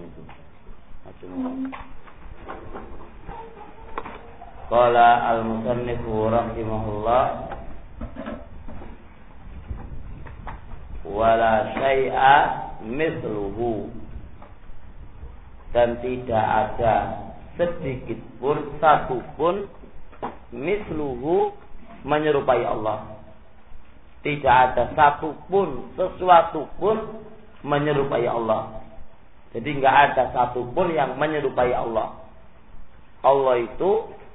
itu. Qala al-musannif rahimahullah wala syai'a mithluhu, dan tidak ada sedikit pun, satu pun, misluhu, menyerupai Allah. Tidak ada satu pun, sesuatu pun menyerupai Allah. Jadi enggak ada satu pun yang menyerupai Allah. Allah itu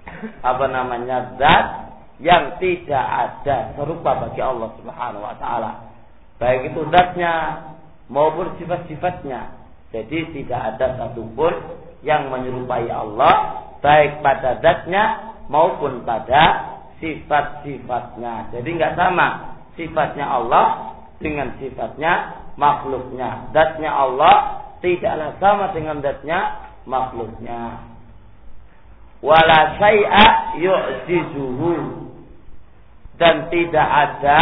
zat yang tidak ada serupa bagi Allah Subhanahu wa taala. Baik itu zatnya maupun sifat-sifatnya. Jadi tidak ada satupun yang menyerupai Allah, baik pada zatnya maupun pada sifat-sifatnya. Jadi enggak sama sifatnya Allah dengan sifatnya makhluknya. Zatnya Allah tidaklah sama dengan zatnya makhluknya. Wala syai'a yu'jizuhu, dan tidak ada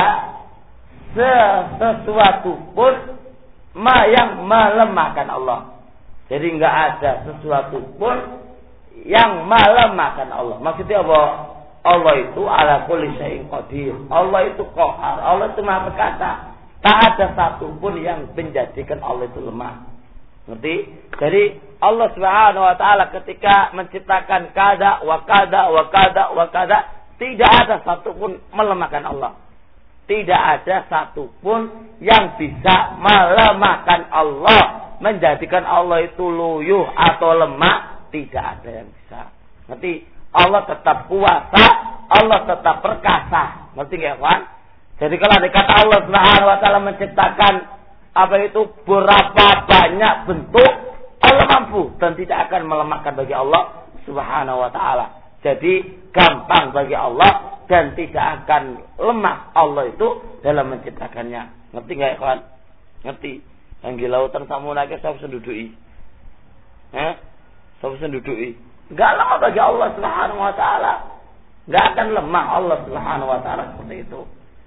sesuatu pun yang melemahkan Allah. Jadi enggak ada sesuatu pun yang melemahkan Allah. Maksudnya apa? Allah itu ala kulli syai'in qadir. Allah itu qahar. Allah itu Maha perkasa. Tak ada satu pun yang menjadikan Allah itu lemah. Ngerti? Jadi Allah Subhanahu wa taala ketika menciptakan kada wa kada wa kada wa kada, tidak ada satu pun melemahkan Allah. Tidak ada satu pun yang bisa melemahkan Allah, menjadikan Allah itu luyuh atau lemah, tidak ada yang bisa. Ngerti? Allah tetap kuasa, Allah tetap perkasa. Ngerti enggak, kawan? Jadi kalau dikata Allah Subhanahu wa taala menciptakan berapa banyak bentuk, Allah mampu dan tidak akan melemahkan bagi Allah Subhanahu wa taala. Jadi gampang bagi Allah dan tidak akan lemah Allah itu dalam menciptakannya. Ngerti enggak, kawan? Ngerti? Yang di lautan Samudra saya sendudui. Saya sendudui. Enggak lemah bagi Allah Subhanahu wa taala. Enggak akan lemah Allah Subhanahu wa taala seperti itu.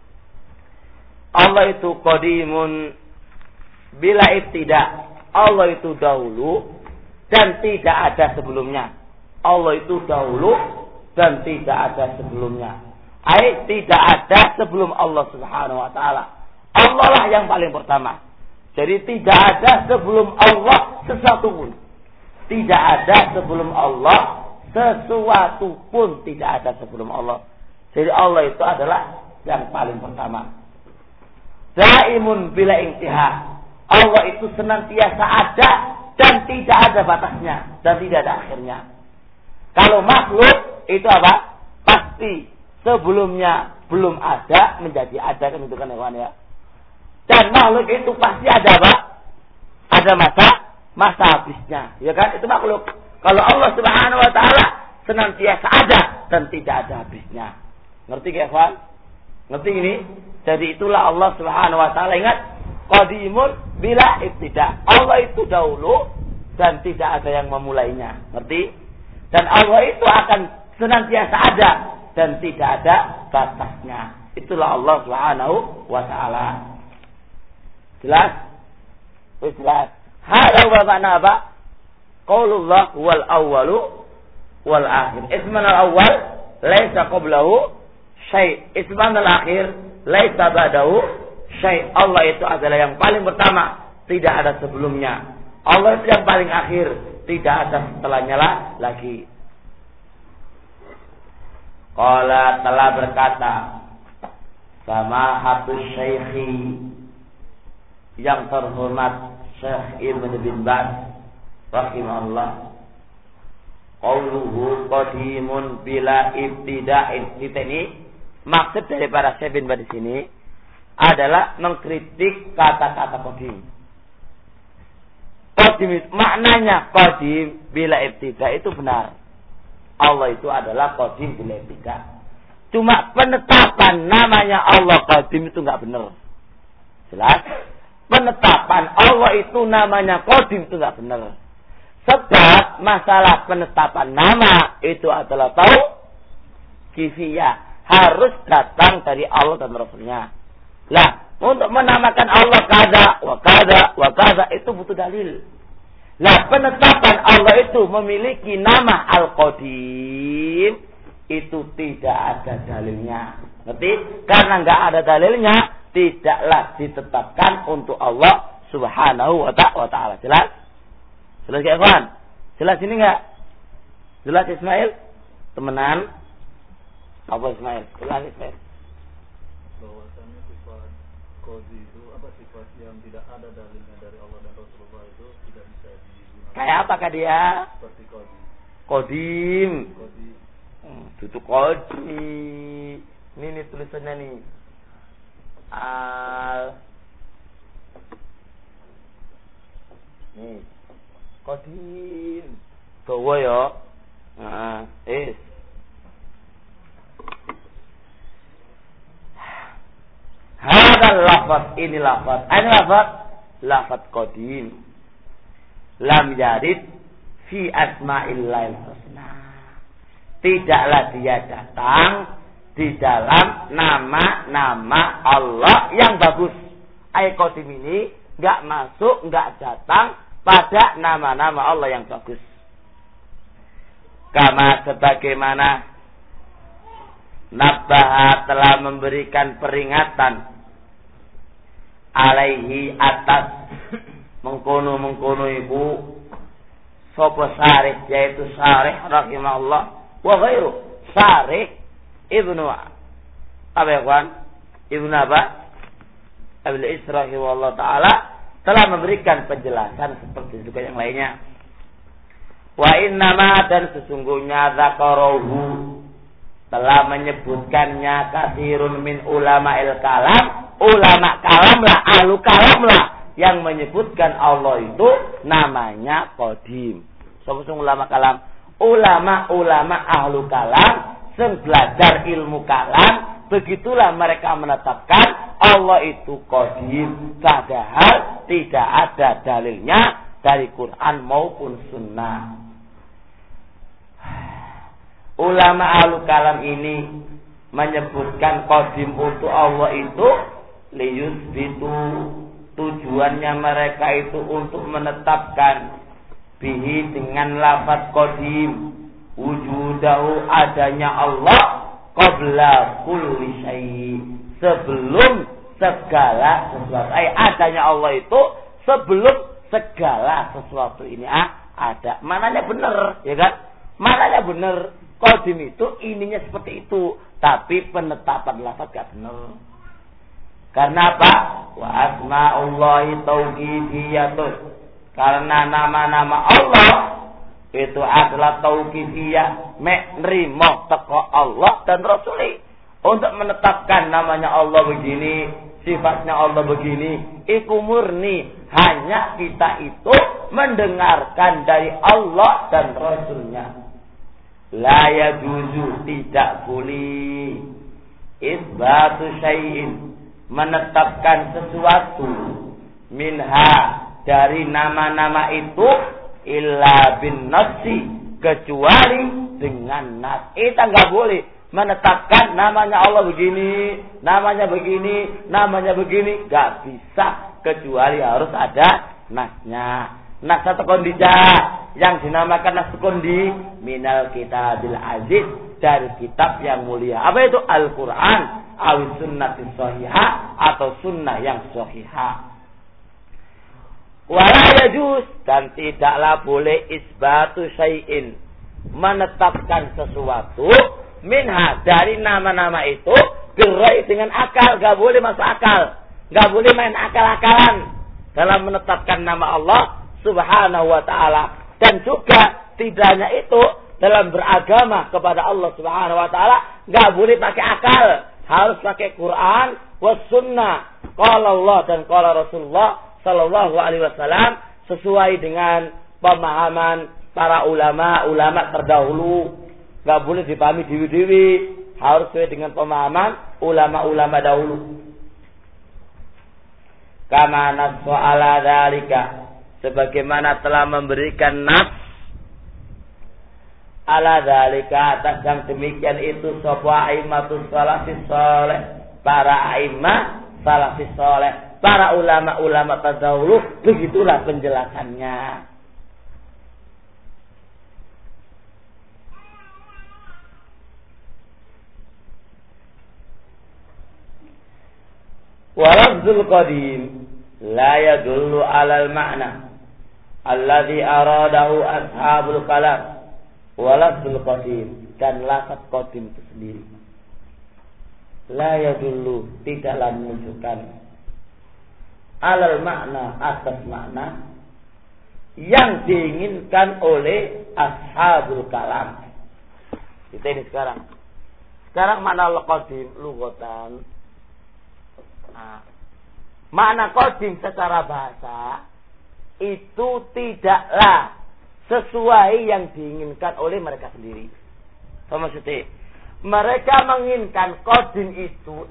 Allah itu qadimun bila ibtida. Allah itu dahulu dan tidak ada sebelumnya. Allah itu dahulu dan tidak ada sebelumnya. Tidak ada sebelum Allah Subhanahu wa taala. Allah lah yang paling pertama. Jadi tidak ada sebelum Allah sesuatu pun. Tidak ada sebelum Allah sesuatu pun, tidak ada sebelum Allah. Jadi Allah itu adalah yang paling pertama. Daimun bila intiha. Allah itu senantiasa ada dan tidak ada batasnya dan tidak ada akhirnya. Kalau makhluk itu apa? Pasti sebelumnya belum ada menjadi ada, kan itu kan ya. Dan makhluk itu pasti ada apa? Ada masa habisnya, ya kan? Itu makhluk. Kalau Allah Subhanahu wa taala senantiasa ada dan tidak ada habisnya. Ngerti enggak, Pak? Ngerti ini? Jadi itulah Allah Subhanahu wa taala. Ingat, qadimun bila ibtida. Allah itu dahulu dan tidak ada yang memulainya. Ngerti? Dan Allah itu akan senantiasa ada dan tidak ada batasnya. Itulah Allah Subhanahu wa taala. Jelas? Jelas. Hada wa makna apa? Qaulullah wal awwalu wal akhir. Isman al awwal laisa qablahu syai'. Isman al akhir laisa ba'dahu syai'. Allah itu adalah yang paling pertama, tidak ada sebelumnya. Allah itu yang paling akhir, tidak ada setelahnya lagi. Qala telah berkata sama hatus syekhi, yang terhormat Syekh Ibn bin Baz rahimahullah, qauluhu qadimun bila ibtida'in. Kita ini maksud daripada Syekh bin Baz di sini adalah mengkritik kata-kata qadim. Qadim maknanya qadim bila ibtida itu benar. Allah itu adalah qadim bila ibtida. Cuma penetapan namanya Allah qadim itu enggak benar. Jelas? Penetapan Allah itu namanya qadim itu enggak benar. Sebab masalah penetapan nama itu adalah tauqifiyah, harus datang dari Allah dan Rasulnya. Lah, untuk menamakan Allah kada wa kada wa kada itu butuh dalil. Lah penetapan Allah itu memiliki nama Al-Qadim itu tidak ada dalilnya. Ngerti? Karena enggak ada dalilnya, tidaklah ditetapkan untuk Allah Subhanahu wa ta'ala. Jelas? Jelas ya, kawan? Jelas ini enggak? Jelas Ismail? Temenan? Apa Ismail? Jelas Ismail? Bahwasannya sifat qadi itu apa sifat yang tidak ada dalilnya dari Allah dan Rasulullah itu tidak bisa digunakan. Kayak apakah dia? Seperti qadi. Qadim. Qadi. Itu qadi. Ini tulisannya nih. Nih. Qadim. Dawa ya. Hadal lafaz ini lafaz. Ini lafaz qadim. Lam yarid fi asma'illahil husna. Tidaklah dia datang di dalam nama-nama Allah yang bagus. Ayat qadim ini enggak masuk, enggak datang pada nama-nama Allah yang bagus. Kama sebagaimana Nabbaha telah memberikan peringatan alaihi atas mengkono ibu sapa Syarih, yaitu Syarih rahimahullah wa ghairu Syarih Ibnu apa ya kawan? Ibnu apa? Abil Isra rahimahullah taala telah memberikan penjelasan seperti juga yang lainnya. Wa innama dan sesungguhnya dzakarahu telah menyebutkannya katsirun min ulama'il kalam, ulama kalam lah, ahlu kalam lah yang menyebutkan Allah itu namanya qadim. Sapa ulama kalam? Ulama ahlu kalam sing belajar ilmu kalam, begitulah mereka menetapkan Allah itu qadim, padahal tidak ada dalilnya dari Quran maupun sunnah. Ulama ahlu kalam ini menyebutkan qadim untuk Allah itu liyusbitu, tujuannya mereka itu untuk menetapkan bihi dengan lafaz qadim wujudahu, adanya Allah qabla kulli syai', sebelum segala sesuatu. Adanya Allah itu sebelum segala sesuatu ini ada. Mananya benar, ya kan? Mananya benar. Qadim itu ininya seperti itu, tapi penetapan lafaz gak benar. Karena apa? Wa asma'ullahi tauqifiyatun. Karena nama-nama Allah itu adalah tauqifiyah, nrimo teko Allah dan Rasul. Untuk menetapkan namanya Allah begini, sifatnya Allah begini, iku murni hanya kita itu mendengarkan dari Allah dan Rasulnya. La yajuzu, tidak boleh isbatu syai'in, menetapkan sesuatu minha dari nama-nama itu illa bin nafsi, kecuali dengan nas. Kita enggak boleh menetapkan namanya Allah begini, namanya begini, namanya begini, enggak bisa kecuali harus ada nasnya. Nas atau kondijah yang dinamakan nas kondi minal kitabil aziz, dari kitab yang mulia. Apa itu? Al-Quran awis sunnatis sahihah, atau sunnah yang sahihah. Wala yajuz, dan tidaklah boleh isbatu syai'in, menetapkan sesuatu minha dari nama-nama itu gerai dengan akal. Gak boleh masuk akal, gak boleh main akal-akalan dalam menetapkan nama Allah Subhanahu wa ta'ala. Dan juga tidak hanya itu, dalam beragama kepada Allah Subhanahu wa ta'ala gak boleh pakai akal, harus pakai Quran was sunnah, qala Allah dan qala Rasulullah sallallahu alaihi wasallam, sesuai dengan pemahaman para ulama terdahulu. Gak boleh dipahami dewi-dewi, harus sesuai dengan pemahaman ulama-ulama dahulu. Kama nasu ala dzalika, sebagaimana telah memberikan nas ala dzalika, atas yang demikian itu sapa aimatus salafis saleh, para aimah salafis saleh, para ulama-ulama terdahulu, begitulah penjelasannya. Walafzul qadim la yadullu 'alal ma'na alladhi aradahu ashabul kalam. Walafzul qadim, dan lafaz qadim itu sendiri la yadullu, tidaklah menunjukkan, 'alal makna, atas makna yang diinginkan oleh ashabul kalam. Kita ini sekarang makna al-qadim lughatan. Nah, makna qadim secara bahasa itu tidaklah sesuai yang diinginkan oleh mereka sendiri. Maksudnya mereka menginginkan qadim itu,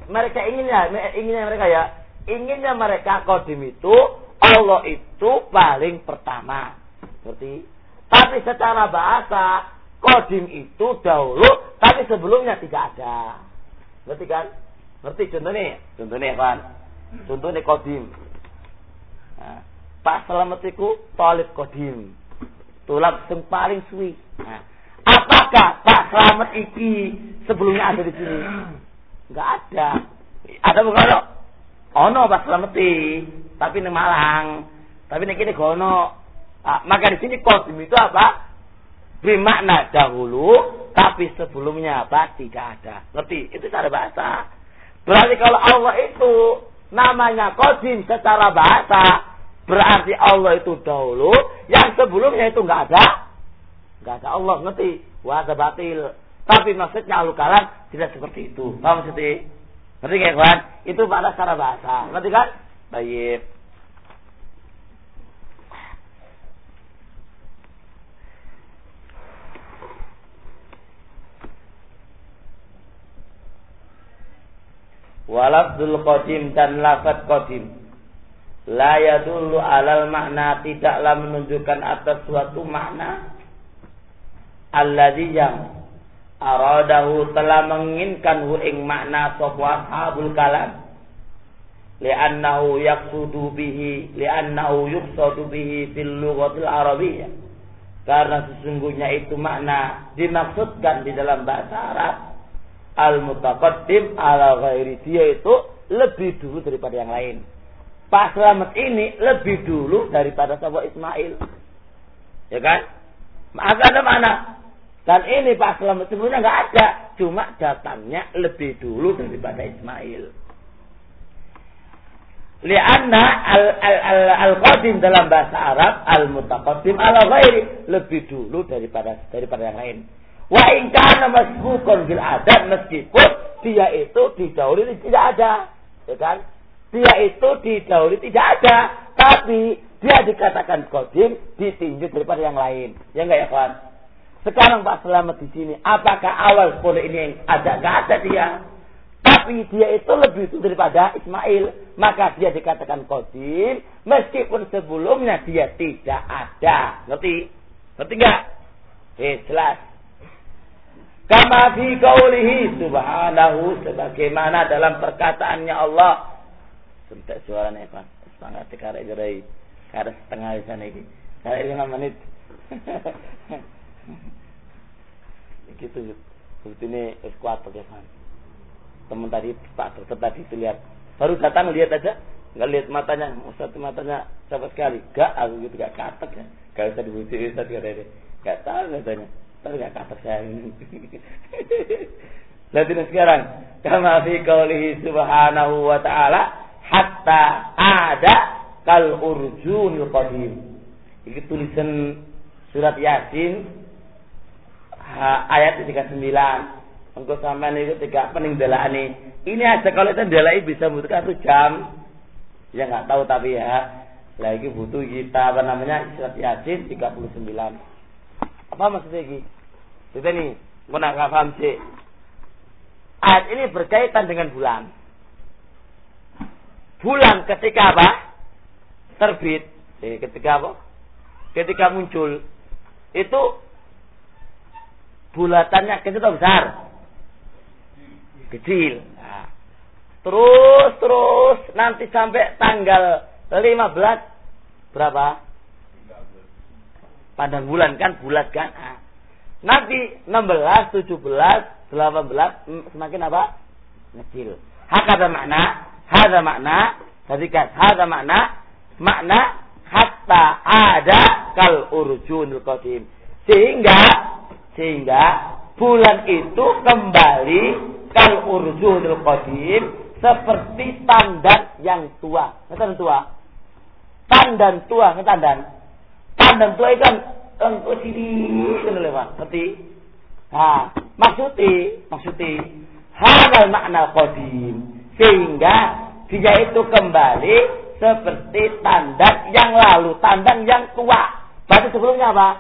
inginnya mereka qadim itu Allah itu paling pertama. Ngerti? Tapi secara bahasa qadim itu dahulu, tapi sebelumnya tidak ada. Ngerti kan? Ngerti contohnya kan? Contohnya qadim. Nah, Pak Slamet iku talib qadim. Tulab sing paling suwi. Nah, apakah Pak Slamet iki sebelumnya ada di sini? Enggak ada. Ada bukan? Ono Pak Slamet tapi ning Malang. Tapi nek kene gono. Nah, maka di sini qadim itu apa? Bermakna dahulu, tapi sebelumnya apa? Tidak ada. Ngerti? Itu cara bahasa. Berarti kalau Allah itu namanya qadim secara bahasa, berarti Allah itu dahulu, yang sebelumnya itu enggak ada Allah. Ngerti? Wa ada batil. Tapi maksudnya ahlul kalam tidak seperti itu. Paham maksudnya? Ngerti kan, kawan? Itu pada secara bahasa. Ngerti kan? Baik. Walafzul qadim, dan lafaz qadim la yadullu 'alal makna, tidaklah menunjukkan atas suatu makna alladzi yang aradahu, telah menginginkan hu ing makna sapa ashabul kalam, li'annahu yaqsudu bihi fil lughatil arabiyyah, karena sesungguhnya itu makna dimaksudkan di dalam bahasa Arab. Al-mutaqaddim ala ghairi, dia itu lebih dulu daripada yang lain. Pak Slamet ini lebih dulu daripada sahabat Ismail. Ya kan? Maka ada mana? Dan ini Pak Slamet sebenarnya enggak ada, cuma datangnya lebih dulu daripada Ismail. Lianna al-qadim dalam bahasa Arab al-mutaqaddim ala ghairi, lebih dulu daripada yang lain. Wa in kana masbuqan bil adad, meskipun dia itu didahului tidak ada, ya kan? Dia itu didahului tidak ada, tapi dia dikatakan qadim, ditinjau daripada yang lain. Ya enggak ya, kawan? Sekarang Pak Slamet di sini, apakah awal sepuluh ini yang ada? Enggak ada dia. Tapi dia itu lebih itu daripada Ismail, maka dia dikatakan qadim, meskipun sebelumnya dia tidak ada. Ngerti? Ngerti enggak? Jelas. Kama fi qaulihi subhanahu, sebagaimana dalam perkataannya Allah. Sebentar suaranya Pak. Sangat sekarang gerai. Karena setengah di sana ini. Karena 5 menit. Begitu. Seperti ini eskuator ya Pak. Teman tadi Pak dokter tadi itu lihat. Baru datang lihat aja. Enggak lihat matanya. Ustaz matanya cepat sekali. Enggak, aku gitu enggak katek ya. Enggak usah dibujukin Ustaz katanya. Enggak tahu katanya. Tapi enggak katek saya ini. Lihat sekarang. Kama fi qaulihi subhanahu wa ta'ala, hatta ada kal urjunil qadim. Ini tulisan surat Yasin ayat 39. Engko sampean itu tidak pening delakane. Ini aja kalau itu delaki bisa membutuhkan 1 jam. Ya enggak tahu tapi ya. Lagi butuh kita apa namanya surat Yasin 39. Apa maksudnya ini? Kita nih, engko nak paham sih. Ayat ini berkaitan dengan bulan. Bulan ketika apa? Terbit. Ketika apa? Ketika muncul. Itu bulatannya kecil atau besar? Kecil. Nah, terus nanti sampai tanggal 15 berapa? Pandang bulan kan, bulat kan? Nah, nanti 16, 17, 18 semakin apa? Kecil. Hakada makna, Hadza makna, ketika hadza makna hatta ada kal urjunul qadim. Sehingga bulan itu kembali kal urjunul qadim seperti tandan yang tua. Tandan tua. Tandan tua itu kan engko sini kan lewat. Ngerti? Nah, maksudnya hadal makna qadim. Sehingga dia itu kembali seperti tandan yang lalu, tandan yang tua. Berarti sebelumnya apa?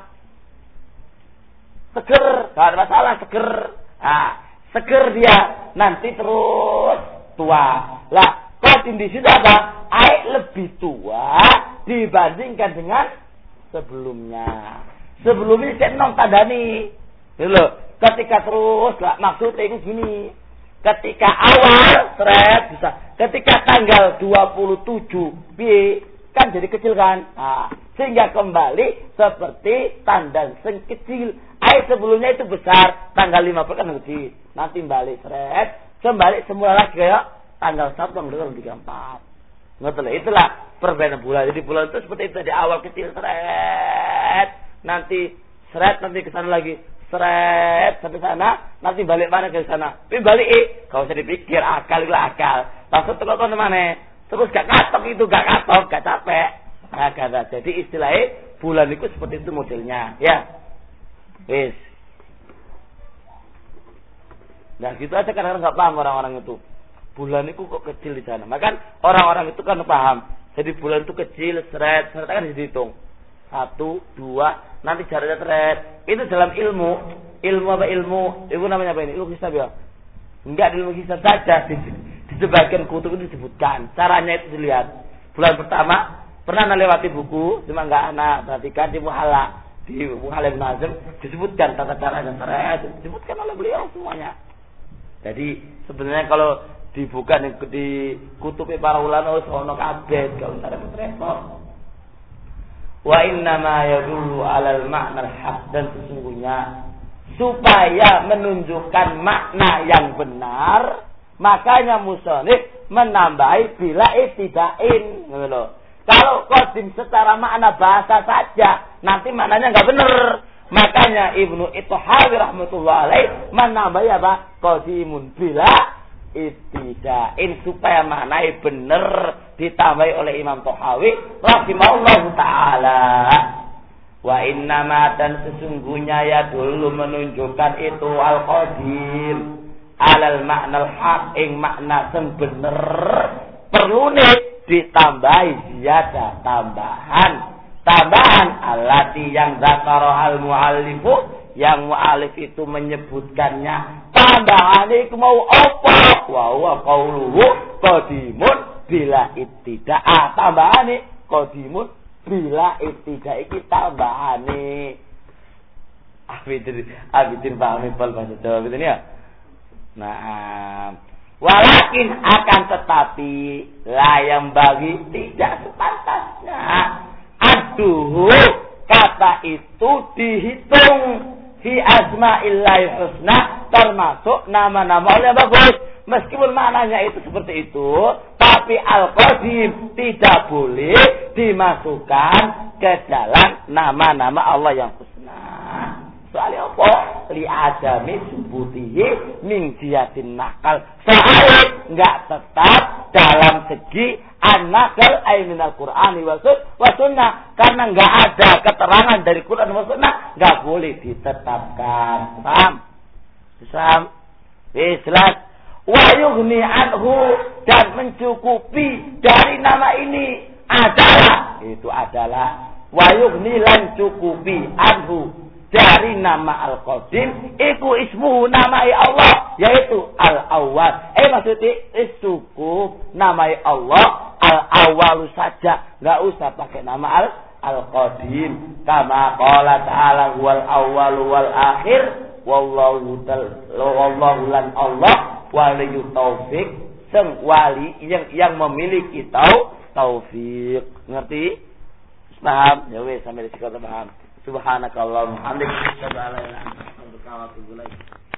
Seger, tidak ada masalah, seger. Nah, seger dia nanti terus tua. Lah, qadim di situ apa? Lebih tua dibandingkan dengan sebelumnya. Sebelumnya saya non tandani. Gitu. Ketika terus lah maksudnya itu gini. Ketika awal seret bisa. Ketika tanggal 27 kan jadi kecil kan. Nah, sehingga kembali seperti tandan sing kecil. Sebelumnya itu besar, tanggal 15 kan kecil. Nanti balik seret, kembali semula lagi kayak tanggal 1 tanggal 34. Ngerti lah, itulah perbedaan bulan. Jadi bulan itu seperti itu di awal kecil seret, nanti seret, nanti ke sana lagi seret sampai sana, nanti balik mana ke sana. Tapi balik kau usah dipikir akal. Langsung terus mana? Terus gak katok itu, gak capek. Nah, kata. Jadi istilahnya bulan itu seperti itu modelnya, ya. Wis. Nah, gitu aja kadang-kadang nggak paham orang-orang itu. Bulan itu kok kecil di sana. Maka orang-orang itu kan paham. Jadi bulan itu kecil, seret kan dihitung. 1, 2, nanti jaraknya seret. Itu dalam ilmu. Ilmu apa ilmu? Itu namanya apa ini? Ilmu hisab ya? Enggak, ilmu hisab saja. Di sebagian kutub itu disebutkan. Caranya itu dilihat. Bulan pertama pernah lewati buku, cuma enggak anak perhatikan di Muhalla. Di Muhalla Ibn Hazm disebutkan tata cara dan seret. Disebutkan oleh beliau semuanya. Jadi sebenarnya kalau dibuka di kutub para ulama ono kabeh gak usah repot-repot. Wa inna ma yadullu 'alal ma'na al-haq, dan sesungguhnya supaya menunjukkan makna yang benar, makanya musannif menambahi bila ibtida'in. Kalau qadim secara makna bahasa saja, nanti maknanya enggak benar. Makanya Ibnu Ithawi rahmatullah alaih menambahi apa? Qadimun bila ibtida'in, supaya maknanya benar, ditambahi oleh Imam Thahawi rahimahullahu taala. Wa innama, dan sesungguhnya ya dulu menunjukkan itu al-qadim alal makna al-haq, ing makna sing bener, perlu nih ditambahi ziyadah, tambahan alati yang zakara al-muallifu, yang mu'alif itu menyebutkannya. Tambahan itu mau apa? Wa huwa qauluhu qadimun bila ibtida'a. Tambahan ini qadimun bila ibtida'i, kita tambahan ini. Abidin pahami pol bahasa Jawa gitu ya. Nah, walakin akan tetapi layang bagi tidak sepantasnya. Aduh, kata itu dihitung fi asma'illahi husna, termasuk nama-nama Allah yang bagus. Meskipun maknanya itu seperti itu, tapi al-qadim tidak boleh dimasukkan ke dalam nama-nama Allah yang husna. Soalnya apa? Li adami subutihi min jihatin nakal. Soalnya enggak tetap dalam segi an-nakal ay minal Qur'ani wa sunnah, karena enggak ada keterangan dari Quran wa sunnah, enggak boleh ditetapkan. Paham? Islam wa yughni anhu, dan mencukupi dari nama ini adalah wa yughni lan cukupi anhu dari nama al-qadim iku ismuhu, nama Allah, yaitu al-awwal. Maksudnya cukup nama Allah al-awwalu saja, enggak usah pakai nama al-qadim. Kama qala ta'ala wal awwalu wal akhir wallahu lan Allah waliyu taufik, sang wali yang memiliki taufik. Ngerti? Paham? Ya wes, sampai di situ paham. Subhanakallahumma hamdika, asyhadu an la ilaha illa anta, astaghfiruka wa atubu ilaik.